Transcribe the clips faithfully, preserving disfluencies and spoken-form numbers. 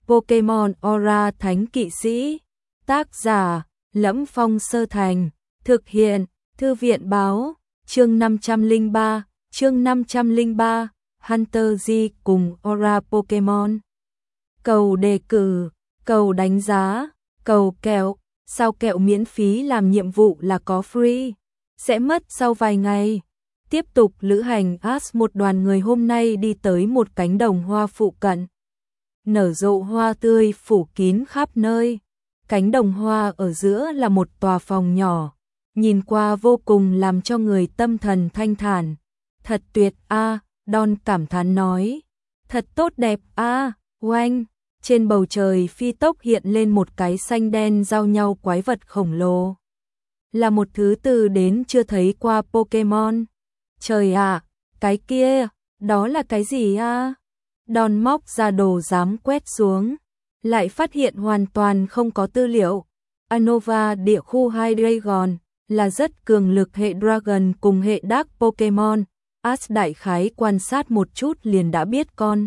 Pokemon Aura Thánh Kỵ Sĩ. Tác giả: Lẫm Phong Sơ Thành. Thực hiện: Thư viện báo. Chương năm trăm lẻ ba, chương năm trăm lẻ ba, Hunter G cùng Aura Pokemon. Cầu đề cử, cầu đánh giá, cầu kẹo, sao kẹo miễn phí làm nhiệm vụ là có free, sẽ mất sau vài ngày. Tiếp tục lữ hành Ash, một đoàn người hôm nay đi tới một cánh đồng hoa phụ cận. Nở rộ hoa tươi phủ kín khắp nơi. Cánh đồng hoa ở giữa là một tòa phòng nhỏ, nhìn qua vô cùng làm cho người tâm thần thanh thản. Thật tuyệt a, à, Don cảm thán nói. Thật tốt đẹp a, à, oanh. Trên bầu trời phi tốc hiện lên một cái xanh đen giao nhau quái vật khổng lồ. Là một thứ từ đến chưa thấy qua Pokemon. Trời ạ, à, cái kia, đó là cái gì a? À? Don móc ra đồ giám quét xuống, lại phát hiện hoàn toàn không có tư liệu. Unova địa khu Hydreigon là rất cường lực hệ Dragon cùng hệ Dark Pokemon. Ash đại khái quan sát một chút liền đã biết con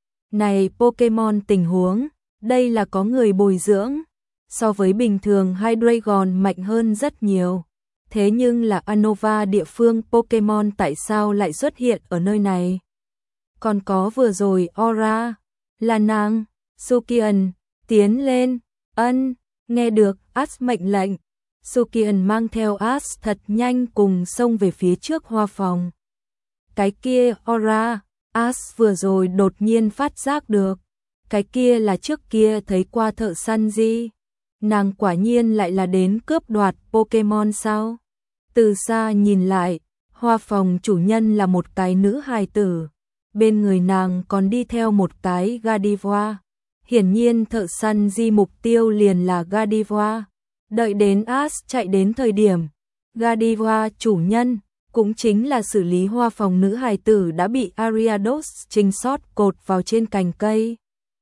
này Pokemon tình huống, đây là có người bồi dưỡng. So với bình thường Hydreigon mạnh hơn rất nhiều. Thế nhưng là Unova địa phương Pokemon tại sao lại xuất hiện ở nơi này? Còn có vừa rồi Aura, là nàng, Sukian, tiến lên, ân, nghe được Ash mệnh lệnh. Sukian mang theo Ash thật nhanh cùng xông về phía trước hoa phòng. Cái kia Aura, Ash vừa rồi đột nhiên phát giác được. Cái kia là trước kia thấy qua thợ săn gì? Nàng quả nhiên lại là đến cướp đoạt Pokemon sao? Từ xa nhìn lại, hoa phòng chủ nhân là một cái nữ hài tử. Bên người nàng còn đi theo một cái Gardevoir. Hiển nhiên thợ săn di mục tiêu liền là Gardevoir. Đợi đến Ash chạy đến thời điểm, Gardevoir chủ nhân, cũng chính là xử lý hoa phòng nữ hài tử đã bị Ariados trinh sót cột vào trên cành cây.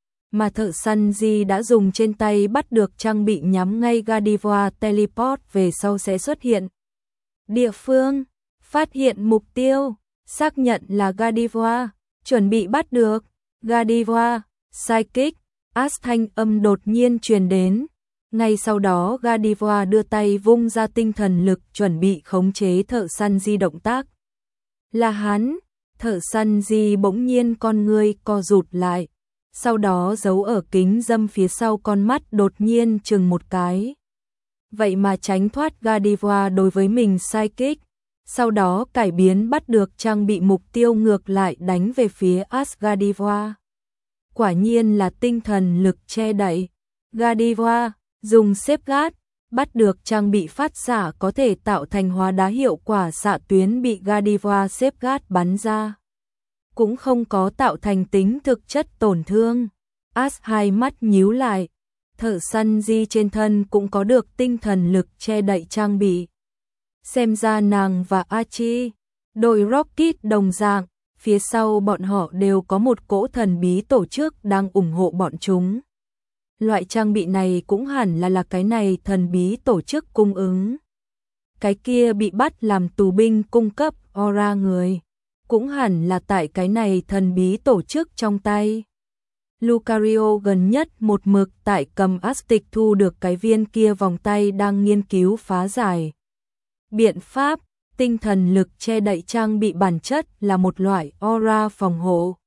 Mà thợ săn di đã dùng trên tay bắt được trang bị nhắm ngay Gardevoir teleport về sau sẽ xuất hiện. Địa phương, phát hiện mục tiêu, xác nhận là Gardevoir, chuẩn bị bắt được. Gardevoir, Psychic, Ash thanh âm đột nhiên truyền đến. Ngay sau đó Gardevoir đưa tay vung ra tinh thần lực chuẩn bị khống chế thợ săn di động tác. Là hắn, thợ săn di bỗng nhiên con người co rụt lại. Sau đó giấu ở kính dâm phía sau con mắt đột nhiên chừng một cái. Vậy mà tránh thoát Gardevoir đối với mình Psychic. Sau đó cải biến bắt được trang bị mục tiêu ngược lại đánh về phía Ash. Gardevoir. Quả nhiên là tinh thần lực che đậy. Gardevoir dùng Safeguard bắt được trang bị phát xạ có thể tạo thành hóa đá hiệu quả xạ tuyến bị Gardevoir Safeguard bắn ra. Cũng không có tạo thành tính thực chất tổn thương. Ash hai mắt nhíu lại. Thợ săn di trên thân cũng có được tinh thần lực che đậy trang bị. Xem ra nàng và Archie, đội Rocket đồng dạng, phía sau bọn họ đều có một cỗ thần bí tổ chức đang ủng hộ bọn chúng. Loại trang bị này cũng hẳn là là cái này thần bí tổ chức cung ứng. Cái kia bị bắt làm tù binh cung cấp Aura người, cũng hẳn là tại cái này thần bí tổ chức trong tay. Lucario gần nhất một mực tại cầm Aztec thu được cái viên kia vòng tay đang nghiên cứu phá giải. Biện pháp, tinh thần lực che đậy trang bị bản chất là một loại aura phòng hộ.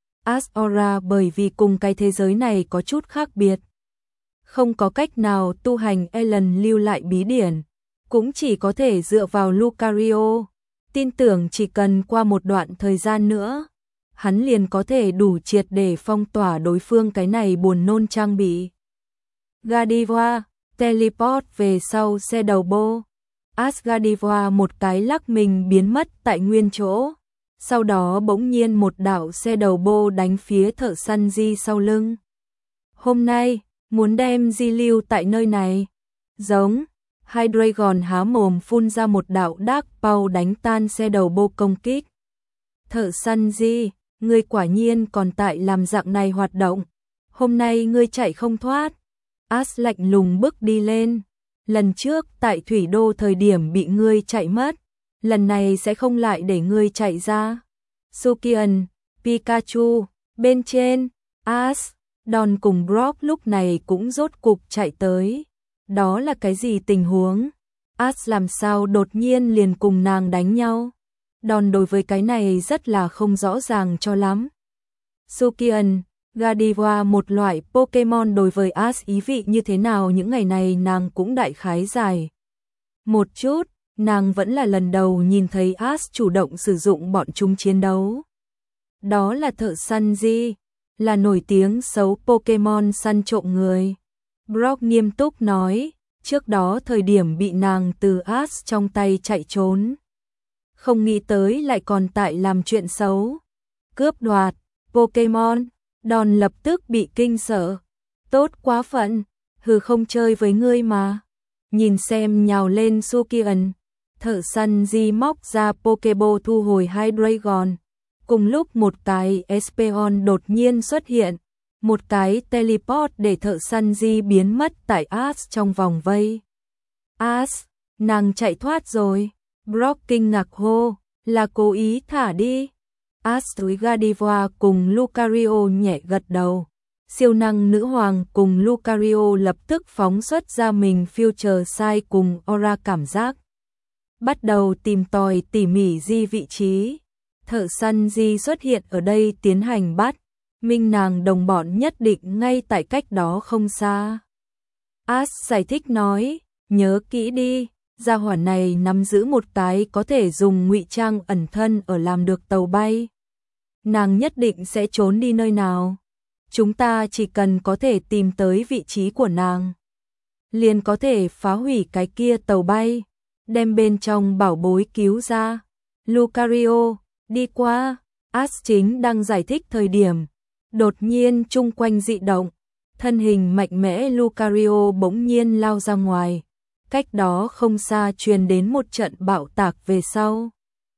As aura bởi vì cùng cái thế giới này có chút khác biệt. Không có cách nào tu hành Ellen lưu lại bí điển, cũng chỉ có thể dựa vào Lucario. Tin tưởng chỉ cần qua một đoạn thời gian nữa, hắn liền có thể đủ triệt để phong tỏa đối phương cái này buồn nôn trang bị. Gardevoir, teleport về sau xe đầu bô. Ash Gardevoir một cái lắc mình biến mất tại nguyên chỗ. Sau đó bỗng nhiên một đạo xe đầu bô đánh phía thợ săn di sau lưng. Hôm nay, muốn đem di lưu tại nơi này. Giống, Hydreigon há mồm phun ra một đạo Dark Power đánh tan xe đầu bô công kích. Thợ săn di, ngươi quả nhiên còn tại làm dạng này hoạt động. Hôm nay ngươi chạy không thoát. Ash lạnh lùng bước đi lên. Lần trước tại thủy đô thời điểm bị ngươi chạy mất. Lần này sẽ không lại để ngươi chạy ra. Sukian, Pikachu, bên trên, Ash, Don cùng Brock lúc này cũng rốt cục chạy tới. Đó là cái gì tình huống? Ash làm sao đột nhiên liền cùng nàng đánh nhau? Don đối với cái này rất là không rõ ràng cho lắm. Sukian, Gardevoir một loại Pokemon đối với Ash ý vị như thế nào những ngày này nàng cũng đại khái giải. Một chút, nàng vẫn là lần đầu nhìn thấy Ash chủ động sử dụng bọn chúng chiến đấu. Đó là thợ săn gì? Là nổi tiếng xấu Pokemon săn trộm người. Brock nghiêm túc nói, trước đó thời điểm bị nàng từ Ash trong tay chạy trốn. Không nghĩ tới lại còn tại làm chuyện xấu. Cướp đoạt Pokemon, Don lập tức bị kinh sợ. Tốt quá phận, hừ không chơi với ngươi mà. Nhìn xem nhào lên Sukian, thợ săn di móc ra Pokeball thu hồi hai Dragon. Cùng lúc một cái Espeon đột nhiên xuất hiện, một cái teleport để thợ săn di biến mất tại Ash trong vòng vây. Ash, nàng chạy thoát rồi. Brock kinh ngạc hô, là cố ý thả đi. Ash với Gardevoir cùng Lucario nhẹ gật đầu. Siêu năng nữ hoàng cùng Lucario lập tức phóng xuất ra mình Future Sight cùng Aura cảm giác. Bắt đầu tìm tòi tỉ mỉ di vị trí. Thợ săn di xuất hiện ở đây tiến hành bắt. Minh nàng đồng bọn nhất định ngay tại cách đó không xa. Ash giải thích nói, nhớ kỹ đi, gia hỏa này nắm giữ một cái có thể dùng ngụy trang ẩn thân ở làm được tàu bay. Nàng nhất định sẽ trốn đi nơi nào. Chúng ta chỉ cần có thể tìm tới vị trí của nàng, liền có thể phá hủy cái kia tàu bay, đem bên trong bảo bối cứu ra. Lucario, đi qua. Ash chính đang giải thích thời điểm, đột nhiên chung quanh dị động, thân hình mạnh mẽ Lucario bỗng nhiên lao ra ngoài. Cách đó không xa truyền đến một trận bạo tạc về sau.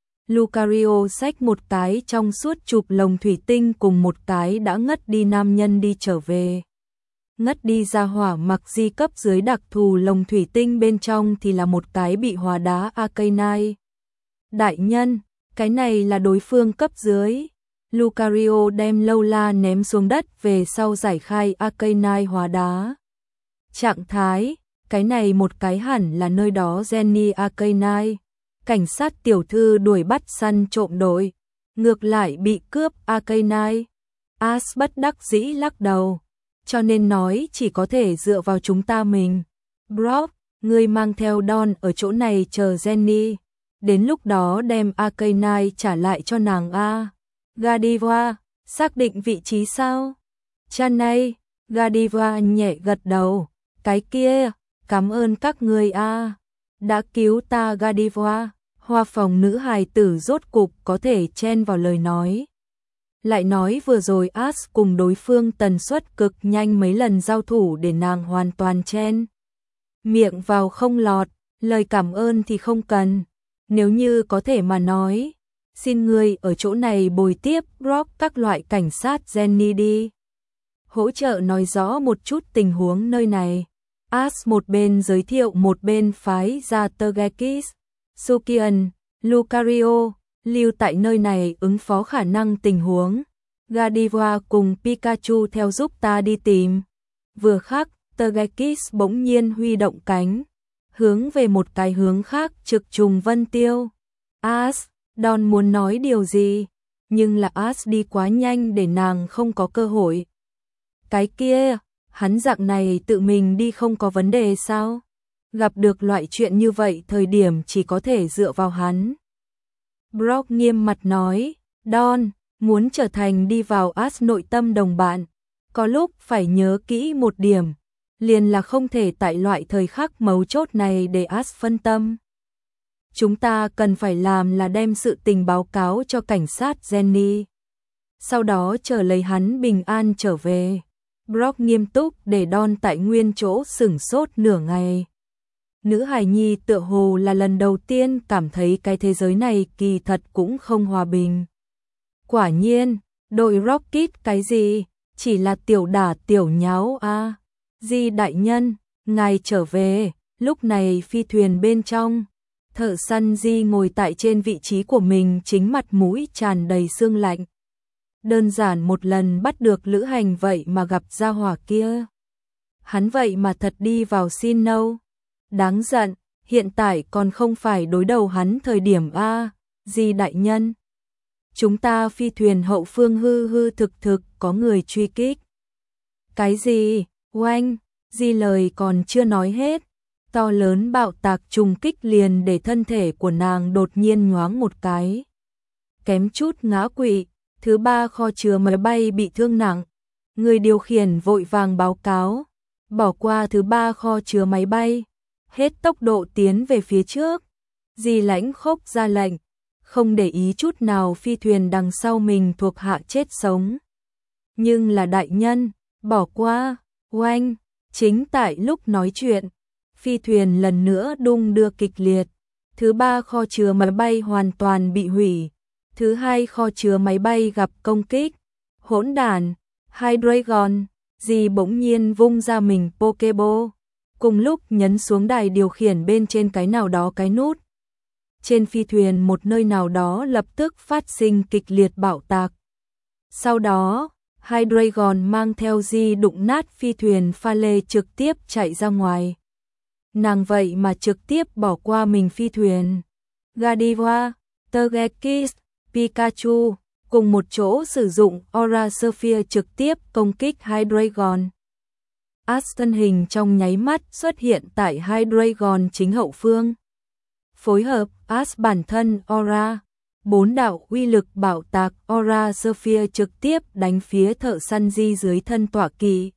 Lucario xách một cái trong suốt chụp lồng thủy tinh cùng một cái đã ngất đi nam nhân đi trở về. Ngất đi ra hỏa mặc di cấp dưới đặc thù lồng thủy tinh bên trong thì là một cái bị hóa đá Arcanine. Đại nhân, cái này là đối phương cấp dưới. Lucario đem Lola ném xuống đất về sau giải khai Arcanine hóa đá. Trạng thái, cái này một cái hẳn là nơi đó Jenny Arcanine. Cảnh sát tiểu thư đuổi bắt săn trộm đội, ngược lại bị cướp Arcanine. Ash bất đắc dĩ lắc đầu, cho nên nói chỉ có thể dựa vào chúng ta mình. Brock, ngươi mang theo Don ở chỗ này chờ Jenny, đến lúc đó đem Arcanine trả lại cho nàng a. Gardevoir, xác định vị trí sao? Chanay, Gardevoir nhẹ gật đầu, cái kia, cảm ơn các ngươi a, đã cứu ta Gardevoir. Hoa phòng nữ hài tử rốt cục có thể chen vào lời nói. Lại nói vừa rồi Ash cùng đối phương tần suất cực nhanh mấy lần giao thủ để nàng hoàn toàn chen miệng vào không lọt, lời cảm ơn thì không cần. Nếu như có thể mà nói, xin ngươi ở chỗ này bồi tiếp Brock các loại cảnh sát Jenny đi. Hỗ trợ nói rõ một chút tình huống nơi này. Ash một bên giới thiệu một bên phái ra Togekiss. Sukian, Lucario, lưu tại nơi này ứng phó khả năng tình huống. Gardevoir cùng Pikachu theo giúp ta đi tìm. Vừa khắc, Togekiss bỗng nhiên huy động cánh, hướng về một cái hướng khác trực trùng vân tiêu. Ash, Don muốn nói điều gì, nhưng là Ash đi quá nhanh để nàng không có cơ hội. Cái kia, hắn dạng này tự mình đi không có vấn đề sao? Gặp được loại chuyện như vậy thời điểm chỉ có thể dựa vào hắn. Brock nghiêm mặt nói, Don, muốn trở thành đi vào Ash nội tâm đồng bạn, có lúc phải nhớ kỹ một điểm, liền là không thể tại loại thời khắc mấu chốt này để Ash phân tâm. Chúng ta cần phải làm là đem sự tình báo cáo cho cảnh sát Jenny, sau đó chờ lấy hắn bình an trở về. Brock nghiêm túc để Don tại nguyên chỗ sửng sốt nửa ngày. Nữ hài nhi tựa hồ là lần đầu tiên cảm thấy cái thế giới này kỳ thật cũng không hòa bình. Quả nhiên, đội Rocket cái gì, chỉ là tiểu đả tiểu nháo a. À. Di đại nhân, ngài trở về. Lúc này phi thuyền bên trong, thợ săn Di ngồi tại trên vị trí của mình, chính mặt mũi tràn đầy sương lạnh. đơn giản một lần bắt được lữ hành vậy mà gặp gia hỏa kia. Hắn vậy mà thật đi vào xin nâu. Đáng giận, hiện tại còn không phải đối đầu hắn thời điểm a, Di đại nhân. Chúng ta phi thuyền hậu phương hư hư thực thực có người truy kích. Cái gì? Oanh, Di lời còn chưa nói hết. To lớn bạo tạc trùng kích liền để thân thể của nàng đột nhiên nhoáng một cái. Kém chút ngã quỵ, thứ ba kho chứa máy bay bị thương nặng. Người điều khiển vội vàng báo cáo, bỏ qua thứ ba kho chứa máy bay, hết tốc độ tiến về phía trước. Di lãnh khốc ra lệnh, không để ý chút nào phi thuyền đằng sau mình thuộc hạ chết sống. Nhưng là đại nhân, bỏ qua, oanh, chính tại lúc nói chuyện, phi thuyền lần nữa đung đưa kịch liệt. Thứ ba kho chứa máy bay hoàn toàn bị hủy. Thứ hai kho chứa máy bay gặp công kích. Hỗn đản, Hydreigon, Di bỗng nhiên vung ra mình Pokeball, cùng lúc nhấn xuống đài điều khiển bên trên cái nào đó cái nút. Trên phi thuyền một nơi nào đó lập tức phát sinh kịch liệt bạo tạc. Sau đó, Hydreigon mang theo Di đụng nát phi thuyền pha lê trực tiếp chạy ra ngoài. Nàng vậy mà trực tiếp bỏ qua mình phi thuyền. Gardevoir, Togekiss, Pikachu cùng một chỗ sử dụng Aura Sphere trực tiếp công kích Hydreigon. Ash thân hình trong nháy mắt xuất hiện tại Hydreigon chính hậu phương. Phối hợp Ash bản thân Aura, bốn đạo uy lực bạo tạc Aura Sphere trực tiếp đánh phía thợ săn Di dưới thân tọa kỵ.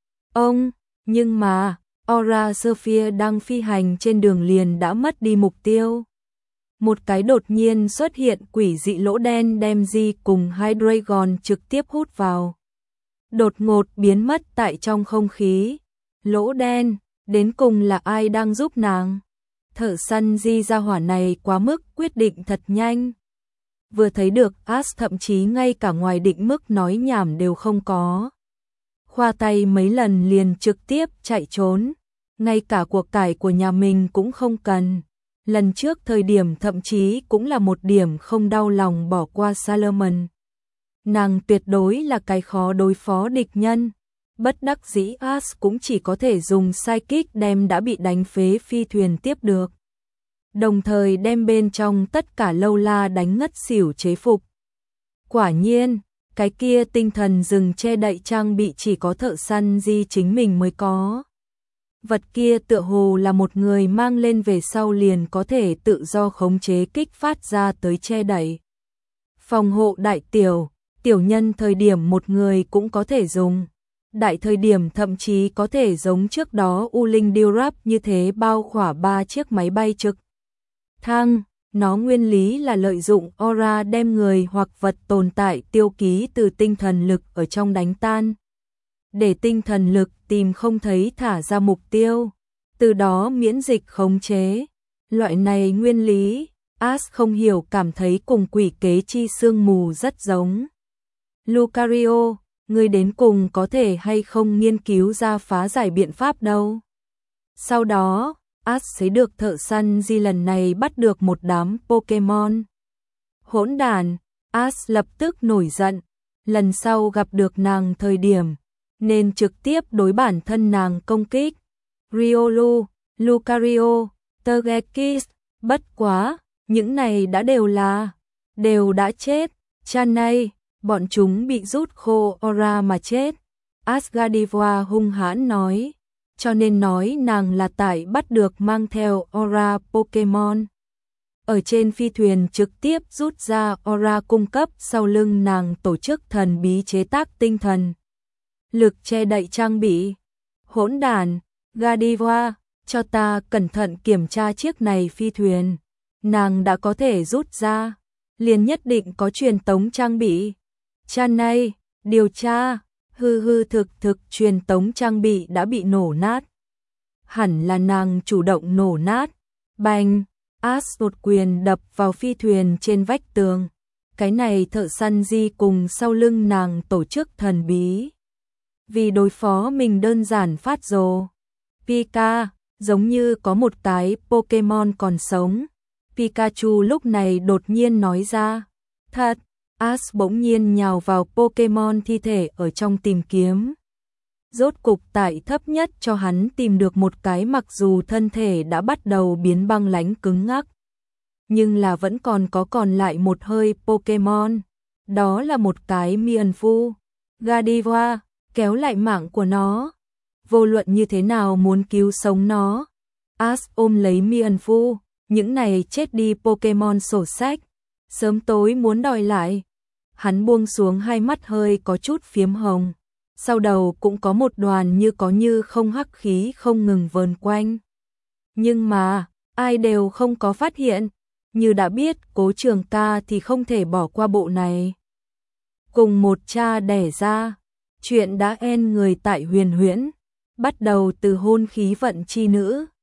Ông, nhưng mà Aura Sphere đang phi hành trên đường liền đã mất đi mục tiêu. Một cái đột nhiên xuất hiện quỷ dị lỗ đen đem Di cùng Hydreigon trực tiếp hút vào. Đột ngột biến mất tại trong không khí. Lỗ đen, đến cùng là ai đang giúp nàng? Thợ săn Di gia hỏa này quá mức quyết định thật nhanh. Vừa thấy được Ash thậm chí ngay cả ngoài định mức nói nhảm đều không có. Khoa tay mấy lần liền trực tiếp chạy trốn. Ngay cả cuộc cải của nhà mình cũng không cần. Lần trước thời điểm thậm chí cũng là một điểm không đau lòng bỏ qua Salomon. Nàng tuyệt đối là cái khó đối phó địch nhân. Bất đắc dĩ Ash cũng chỉ có thể dùng Psychic đem đã bị đánh phế phi thuyền tiếp được. Đồng thời đem bên trong tất cả lâu la đánh ngất xỉu chế phục. Quả nhiên, cái kia tinh thần rừng che đậy trang bị chỉ có thợ săn Di chính mình mới có. Vật kia tựa hồ là một người mang lên về sau liền có thể tự do khống chế kích phát ra tới che đậy. Phòng hộ đại tiểu, tiểu nhân thời điểm một người cũng có thể dùng. Đại thời điểm thậm chí có thể giống trước đó U Linh Điêu Rap như thế bao khỏa ba chiếc máy bay trực thăng. Nó nguyên lý là lợi dụng aura đem người hoặc vật tồn tại tiêu ký từ tinh thần lực ở trong đánh tan. Để tinh thần lực tìm không thấy thả ra mục tiêu, từ đó miễn dịch khống chế. Loại này nguyên lý, Ash không hiểu cảm thấy cùng quỷ kế chi sương mù rất giống. Lucario, ngươi đến cùng có thể hay không nghiên cứu ra phá giải biện pháp đâu. Sau đó, Ash thấy được thợ săn Di lần này bắt được một đám Pokemon. Hỗn đản, Ash lập tức nổi giận. Lần sau gặp được nàng thời điểm, nên trực tiếp đối bản thân nàng công kích. Riolu, Lucario, Togekiss, bất quá, những này đã đều là, đều đã chết. Chanay, bọn chúng bị rút khô aura mà chết. Asgardivoa hung hãn nói, cho nên nói nàng là tại bắt được mang theo aura Pokemon. Ở trên phi thuyền trực tiếp rút ra aura cung cấp sau lưng nàng tổ chức thần bí chế tác tinh thần lực che đậy trang bị. Hỗn đản, Gardevoir, cho ta cẩn thận kiểm tra chiếc này phi thuyền. Nàng đã có thể rút ra, liền nhất định có truyền tống trang bị. Chanay, điều tra, hư hư thực thực truyền tống trang bị đã bị nổ nát. Hẳn là nàng chủ động nổ nát. Bành, Ash một quyền đập vào phi thuyền trên vách tường. Cái này thợ săn Di cùng sau lưng nàng tổ chức thần bí. Vì đối phó mình đơn giản phát rồ. Pika, giống như có một cái Pokemon còn sống. Pikachu lúc này đột nhiên nói ra. Thật, Ash bỗng nhiên nhào vào Pokemon thi thể ở trong tìm kiếm. Rốt cục tại thấp nhất cho hắn tìm được một cái, mặc dù thân thể đã bắt đầu biến băng lãnh cứng ngắc, nhưng là vẫn còn có còn lại một hơi Pokemon. Đó là một cái Mienfoo. Gardevoir kéo lại mạng của nó. Vô luận như thế nào muốn cứu sống nó. Ash ôm lấy Mienfoo, những này chết đi Pokemon sổ sách, sớm tối muốn đòi lại. Hắn buông xuống, hai mắt hơi có chút phiếm hồng. Sau đầu cũng có một đoàn như có như không hắc khí không ngừng vờn quanh. Nhưng mà, ai đều không có phát hiện. Như đã biết Cố Trường Ca thì không thể bỏ qua bộ này. Cùng một cha đẻ ra, chuyện đã en người tại Huyền Huyễn, bắt đầu từ hôn khí vận chi nữ.